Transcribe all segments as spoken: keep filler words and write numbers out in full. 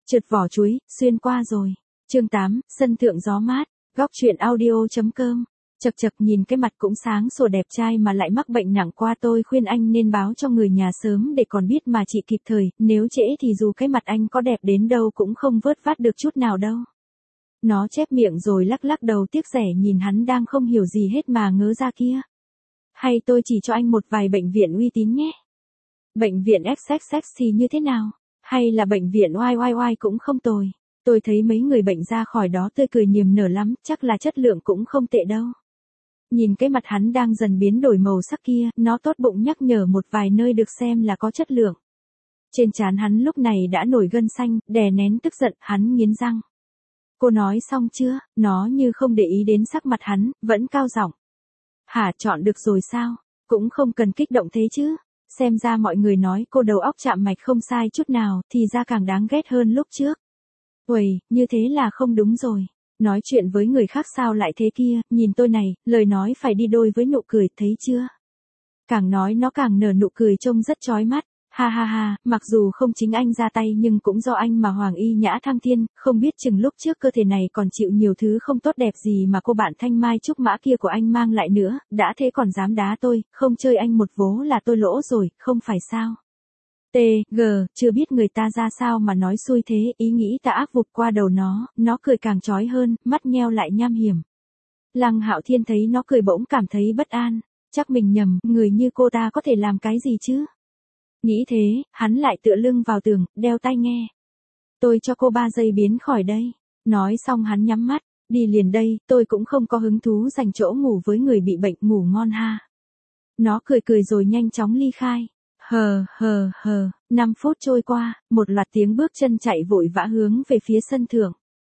Trượt vỏ chuối, xuyên qua rồi. Chương tám, sân thượng gió mát, góc truyện audio.com. Chật chật nhìn cái mặt cũng sáng sủa đẹp trai mà lại mắc bệnh nặng qua, tôi khuyên anh nên báo cho người nhà sớm để còn biết mà trị kịp thời, nếu trễ thì dù cái mặt anh có đẹp đến đâu cũng không vớt vát được chút nào đâu. Nó chép miệng rồi lắc lắc đầu tiếc rẻ nhìn hắn đang không hiểu gì hết mà ngớ ra kia. Hay tôi chỉ cho anh một vài bệnh viện uy tín nhé. Bệnh viện ích ích ích thì như thế nào? Hay là bệnh viện oai oai oai cũng không tồi. Tôi thấy mấy người bệnh ra khỏi đó tươi cười niềm nở lắm, chắc là chất lượng cũng không tệ đâu. Nhìn cái mặt hắn đang dần biến đổi màu sắc kia, nó tốt bụng nhắc nhở một vài nơi được xem là có chất lượng. Trên trán hắn lúc này đã nổi gân xanh, đè nén tức giận, hắn nghiến răng. Cô nói xong chưa? Nó như không để ý đến sắc mặt hắn, vẫn cao giọng. Hả, chọn được rồi sao? Cũng không cần kích động thế chứ. Xem ra mọi người nói cô đầu óc chạm mạch không sai chút nào, thì ra càng đáng ghét hơn lúc trước. Uầy, như thế là không đúng rồi. Nói chuyện với người khác sao lại thế kia, nhìn tôi này, lời nói phải đi đôi với nụ cười, thấy chưa? Càng nói nó càng nở nụ cười trông rất chói mắt. Ha ha ha, mặc dù không chính anh ra tay nhưng cũng do anh mà Hoàng Y Nhã thăng thiên, không biết chừng lúc trước cơ thể này còn chịu nhiều thứ không tốt đẹp gì mà cô bạn thanh mai trúc mã kia của anh mang lại nữa, đã thế còn dám đá tôi, không chơi anh một vố là tôi lỗ rồi, không phải sao? T, G, chưa biết người ta ra sao mà nói xui thế, ý nghĩ ta áp vụt qua đầu nó, nó cười càng chói hơn, mắt nheo lại nham hiểm. Lăng Hạo Thiên thấy nó cười bỗng cảm thấy bất an, chắc mình nhầm, người như cô ta có thể làm cái gì chứ? Nghĩ thế, hắn lại tựa lưng vào tường, đeo tai nghe. Tôi cho cô ba giây biến khỏi đây. Nói xong hắn nhắm mắt, đi liền đây, tôi cũng không có hứng thú dành chỗ ngủ với người bị bệnh, ngủ ngon ha. Nó cười cười rồi nhanh chóng ly khai. Hờ, hờ, hờ, năm phút trôi qua, một loạt tiếng bước chân chạy vội vã hướng về phía sân thượng.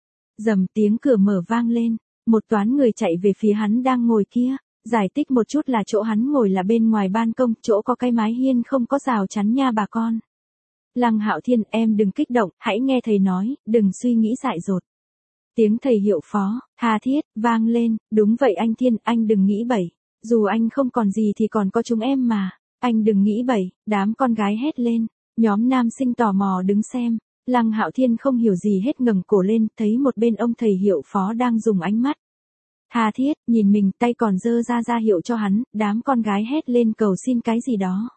Dầm tiếng cửa mở vang lên, một toán người chạy về phía hắn đang ngồi kia. Giải thích một chút là chỗ hắn ngồi là bên ngoài ban công, chỗ có cái mái hiên không có rào chắn nha bà con. Lăng Hạo Thiên, em đừng kích động, hãy nghe thầy nói, đừng suy nghĩ dại dột. Tiếng thầy hiệu phó, tha thiết, vang lên, đúng vậy anh Thiên, anh đừng nghĩ bậy. Dù anh không còn gì thì còn có chúng em mà. Anh đừng nghĩ bậy, đám con gái hét lên. Nhóm nam sinh tò mò đứng xem. Lăng Hạo Thiên không hiểu gì hết ngẩng cổ lên, thấy một bên ông thầy hiệu phó đang dùng ánh mắt tha thiết, nhìn mình, tay còn giơ ra ra hiệu cho hắn, đám con gái hét lên cầu xin cái gì đó.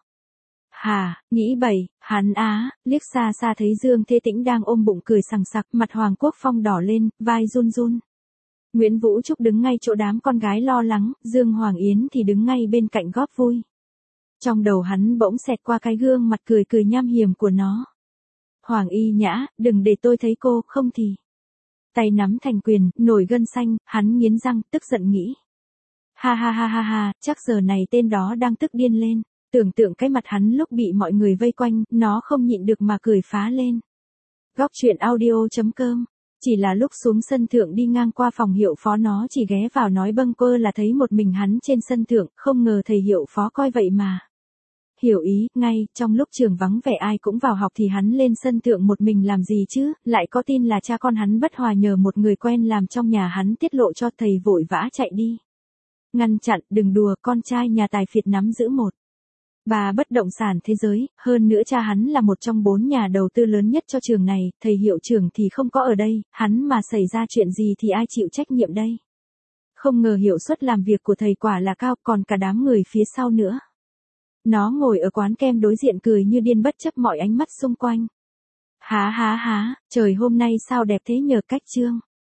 Hà, nghĩ bậy, hắn á, liếc xa xa thấy Dương Thế Tĩnh đang ôm bụng cười sằng sặc, mặt Hoàng Quốc Phong đỏ lên, vai run run. Nguyễn Vũ Trúc đứng ngay chỗ đám con gái lo lắng, Dương Hoàng Yến thì đứng ngay bên cạnh góp vui. Trong đầu hắn bỗng xẹt qua cái gương mặt cười cười nham hiểm của nó. Hoàng Y Nhã, đừng để tôi thấy cô, không thì... Tay nắm thành quyền, nổi gân xanh, hắn nghiến răng, tức giận nghĩ. Ha ha ha ha ha, chắc giờ này tên đó đang tức điên lên. Tưởng tượng cái mặt hắn lúc bị mọi người vây quanh, nó không nhịn được mà cười phá lên. Góc truyện audio.com. Chỉ là lúc xuống sân thượng đi ngang qua phòng hiệu phó nó chỉ ghé vào nói bâng quơ là thấy một mình hắn trên sân thượng, không ngờ thầy hiệu phó coi vậy mà. Hiểu ý, ngay, trong lúc trường vắng vẻ ai cũng vào học thì hắn lên sân thượng một mình làm gì chứ, lại có tin là cha con hắn bất hòa nhờ một người quen làm trong nhà hắn tiết lộ cho thầy vội vã chạy đi. Ngăn chặn, đừng đùa, con trai nhà tài phiệt nắm giữ một bà bất động sản thế giới, hơn nữa cha hắn là một trong bốn nhà đầu tư lớn nhất cho trường này, thầy hiệu trưởng thì không có ở đây, hắn mà xảy ra chuyện gì thì ai chịu trách nhiệm đây. Không ngờ hiệu suất làm việc của thầy quả là cao, còn cả đám người phía sau nữa. Nó ngồi ở quán kem đối diện cười như điên bất chấp mọi ánh mắt xung quanh. Há há há, trời hôm nay sao đẹp thế nhờ cách chương.